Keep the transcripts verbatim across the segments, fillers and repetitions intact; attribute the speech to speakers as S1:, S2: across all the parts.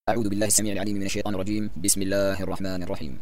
S1: أعوذ بالله السميع العليم من الشيطان الرجيم. بسم الله الرحمن الرحيم.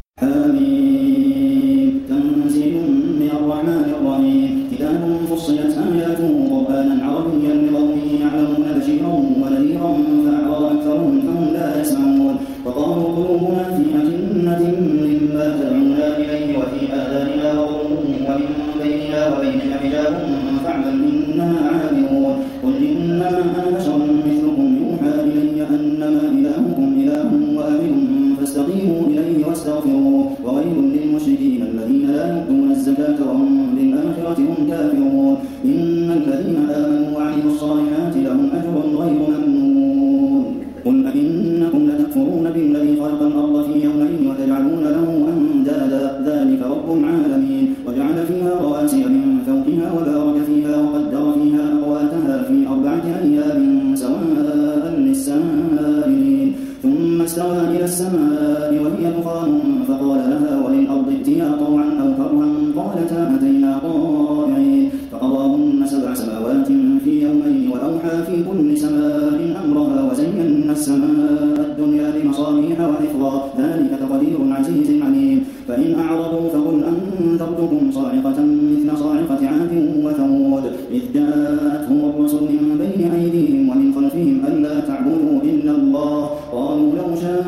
S2: حميم تنزيل من الرحمن الرحيم كتاب فصلت آياته قرآنا عربيا لقوم يعلمون بشيرا ونذيرا فأعرض أكثرهم فهم لا يسمعون وقالوا قلوبنا في أكنة مما تدعونا إليه وفي آذاننا وقر ومن بيننا وبينك حجاب فاعمل إنا عاملون قل إنما أنا بشر مثلكم يوحى إلي أنما إلهكم إله واحد فاستقيموا إليه واستغفروه وويل للمشركين الذين لا يؤتون الزكاة وهم بالآخرة هم كافرون إن الذين آمنوا وعملوا الصالحات لهم أجر غير ممنون قل أئنكم لتكفرون بالذي خلق الأرض في يومين وتجعلون له أندادا ذلك رب العالمين وجعل فيها رواسي من فوقها وبارك فيها وقدر فيها أقواتها في أربعة أيام سواء للسائلين ثم استوى إلى السماء وهي دخان فقال لها وللأرض ائتيا طوعا أو كرها قالتا أتينا طائعين فقضاهن سبع سماوات في يومين وأوحى في كل سماء أمرها وزينا السماء الدنيا بمصابيح وحفظا ذلك تقدير عزيز عليم فإن أعرضوا فقل أنذرتكم صاعقة مثل صاعقة عاد وثمود إذ جاءتهم الرسل من بين أيديهم ومن خلفهم ألا تعبدوا إلا الله قالوا لو شاء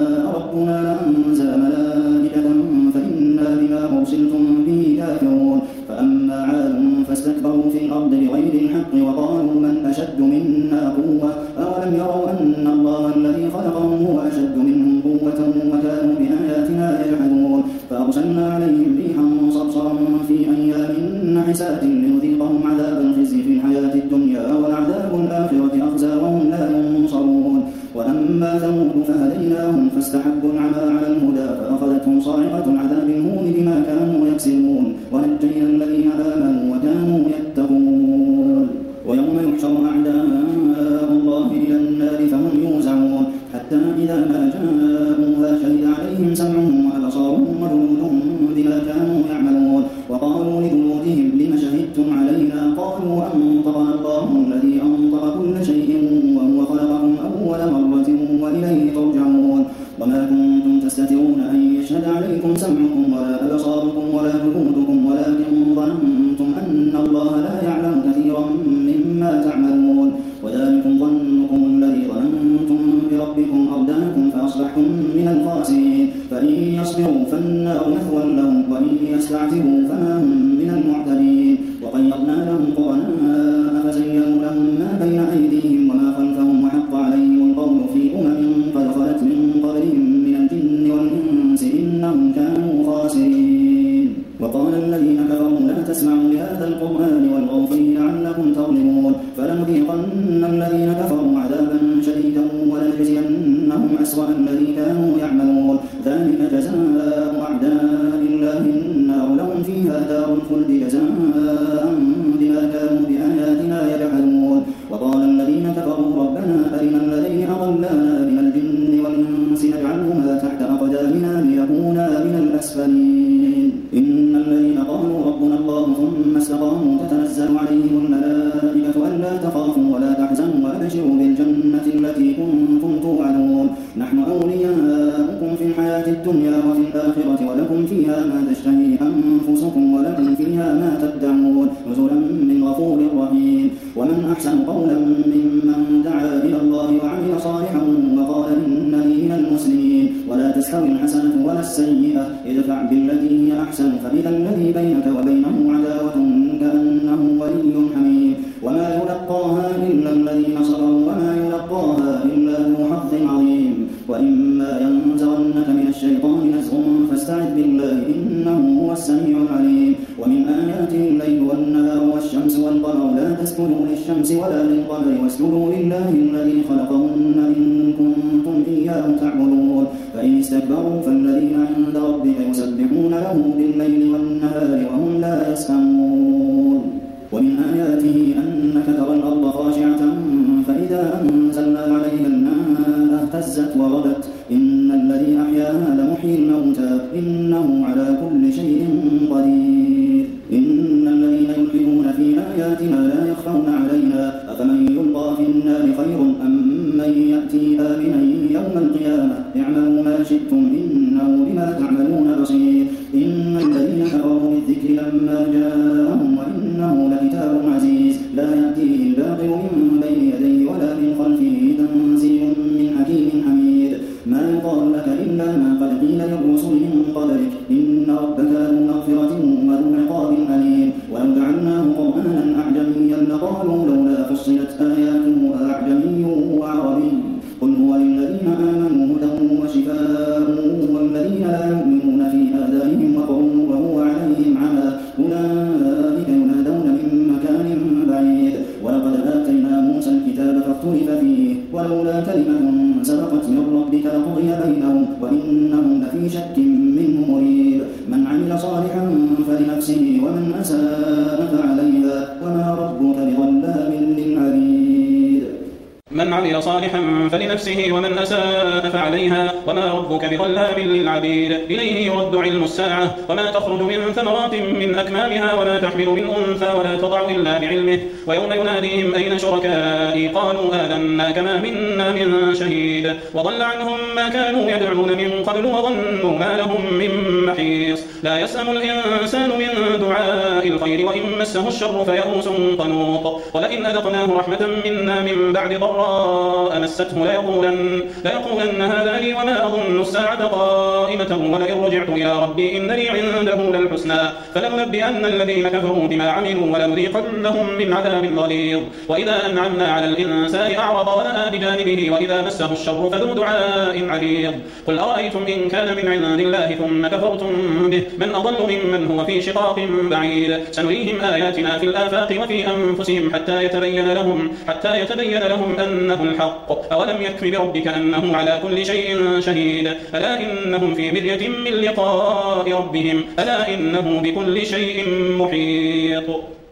S2: ربنا لأنزل ملائكة فإنا بما أرسلتم به كافرون فأما عاد فاستكبروا في الأرض بغير الحق وقالوا من أشد منا قوة أولم يروا أن الله الذي خلقهم هو أشد منهم قوة وكانوا بآياتنا يجحدون فأرسلنا عليهم ريحا صرصرا في أيام نحسات لنذيقهم عذاب الخزي في الحياة الدنيا ولعذاب الآخرة أخزى وهم لا ينصرون وأما ثمود فهديناهم فاستحبوا العمى على الهدى فأخذتهم صاعقة العذاب الهون بما كانوا يكسبون ونجينا الذين آمنوا وكانوا يتقون ويوم يحشر أعداء الله إلى النار فهم يوزعون حتى إذا ما جاءوها شهد عليهم سمعهم وأبصارهم وجلودهم بما كانوا يعملون وقالوا لجلودهم لم شهدتم علينا قالوا أنطقنا الله الذي أنطق كل شيء وهو خلقكم أول مرة وإليه ترجعون وما كنتم تستترون أن يشهد عليكم سمعكم ولا أبصاركم ولا جلودكم ولكن ظننتم أن الله لا يعلم كثيرا مما تعملون وذلكم ظنكم الذي ظننتم بربكم أرداكم فأصبحتم من الخاسرين فإن يصبروا فالنار مثوى لهم وإن يستعتبوا فما هم من المعتدين وقيضنا لهم قرناء فزينوا لهم ما بين أيديهم وما خلفهم وحق عليهم القول في أمم قد خلت من قبلهم من الجن والإنس إنهم كانوا خاسرين وقال الذين كفروا لا تسمعوا لهذا القرآن والغوا فيه لعلكم تغلبون فلنذيقن الذين كفروا عذابا شديدا ولنجزينهم أسوأ الذي كانوا يعملون ذلك جزاء أعداء الله النار لهم فيها دار الخلد جزاء بما كانوا بآياتنا يجحدون وقال الذين كفروا ربنا أرنا الذين أضلانا من الجن والإنس نجعلهما تحت أقدامنا ليكونا من الأسفلين إن الذين قالوا ربنا الله ثم استقاموا تتنزل عليهم الملائكة ألا تخافوا ولا تحزنوا وأبشروا بالجنة التي كنتم توعدون نحن أولياؤكم في الحياة الدنيا وفي الآخرة ولكم فيها ما تشتهي أنفسكم ولكم فيها ما تدعون نزلا من غفور رحيم ومن أحسن قولا ممن دعا إلى الله وعمل صالحا وقال إنني من المسلمين ولا تستوي الحسنة ولا السيئة ادفع بالتي هي أحسن فإذا الذي بينك وبينه عداوة كأنه ولي حميم وما يلقاها إلا الذين صبروا وما يلقاها إلا ذو حظ عظيم وإما ينزغنك من الشيطان نزغ فاستعذ بالله إنه هو السميع العليم ومن آياته الليل والنهار والشمس والقمر لا تسجدوا للشمس ولا للقمر واسجدوا لله الذي خلقهن إن كنتم إياه تعبدون فإن استكبروا فالذين عند ربك يسبحون له بالليل والنهار وهم لا يسأمون ومن آياته أنك ترى الأرض خاشعة فإذا أنزلنا عليها الماء اهتزت وربت إن الذي أحياها لمحيي الموتى إنه على كل شيء قدير إن الذين يلحدون في آياتنا لا يخفون علينا أفمن يلقى في النار خير أم من يأتي آمنا يوم القيامة اعملوا ما شئتم إنه بما تعملون بصير. إن الذين كفروا بالذكر لما جاءهم وإنه لكتاب عزيز لا يأتيه الباطل من بين يديه ولا من خلفه تنزيل من حكيم حميد. ما يقال لك إلا ما قد قيل للرسل من قبلك إن ربك ذو مغفرة وذو عقاب أليم. ولو جعلناه قرآنا أعجميا لقالوا لولا فصلت آياته أعجمي وعربي قل هو للذين آمنوا هدى وشفاء والذين لا يؤمنون في آذانهم وقر وهو عليهم عمى أولئك ينادون من مكان بعيد. ولقد آتينا موسى الكتاب فاختلف فيه ولولا كلمة سبقت من ربك لقضي بينهم وإنهم لفي شك منه مريب. من عمل صالحا فلنفسه ومن أساء فعليها وما ربك بظلام للعبيد.
S3: من عمل صالحا فلنفسه ومن أساء فعليها وما ربك بظلام للعبيد. إليه يرد علم الساعة وما تخرج من ثمرات من أكمامها وما تحمل من أنثى ولا تضع إلا بعلمه. ويوم يناديهم أين شركائي قالوا آذنا ما منا من شهيد. وضل عنهم ما كانوا يدعون من قبل وظنوا ما لهم من محيص. لا يسأم الإنسان من دعاء الخير وإن مسه الشر فيئوس قنوط. ولئن أذقناه رحمة منا من بعد ضراء مسته ليقولن, ليقولن هذا لي وما أظن الساعة قائمة ولئن رجعت إلى ربي إن لي عنده للحسنى فلننبئن الذين كفروا بما عملوا ولنذيقنهم من عذاب غليظ. وإذا أنعمنا على الإنسان أعرض ونأى بجانبه وإذا مسه الشر فذو دعاء عريض. قل أرأيتم إن كان من عند الله ثم كفرتم به من أضل ممن هو في شقاق بعيد. سنريهم آياتنا في الآفاق وفي أنفسهم حتى يتبين لهم, حتى يتبين لهم أنه الحق. أولم يكف بربك أنه على كل شيء شهيد. ألا إنهم في مرية من لقاء ربهم ألا إنه بكل شيء محيط.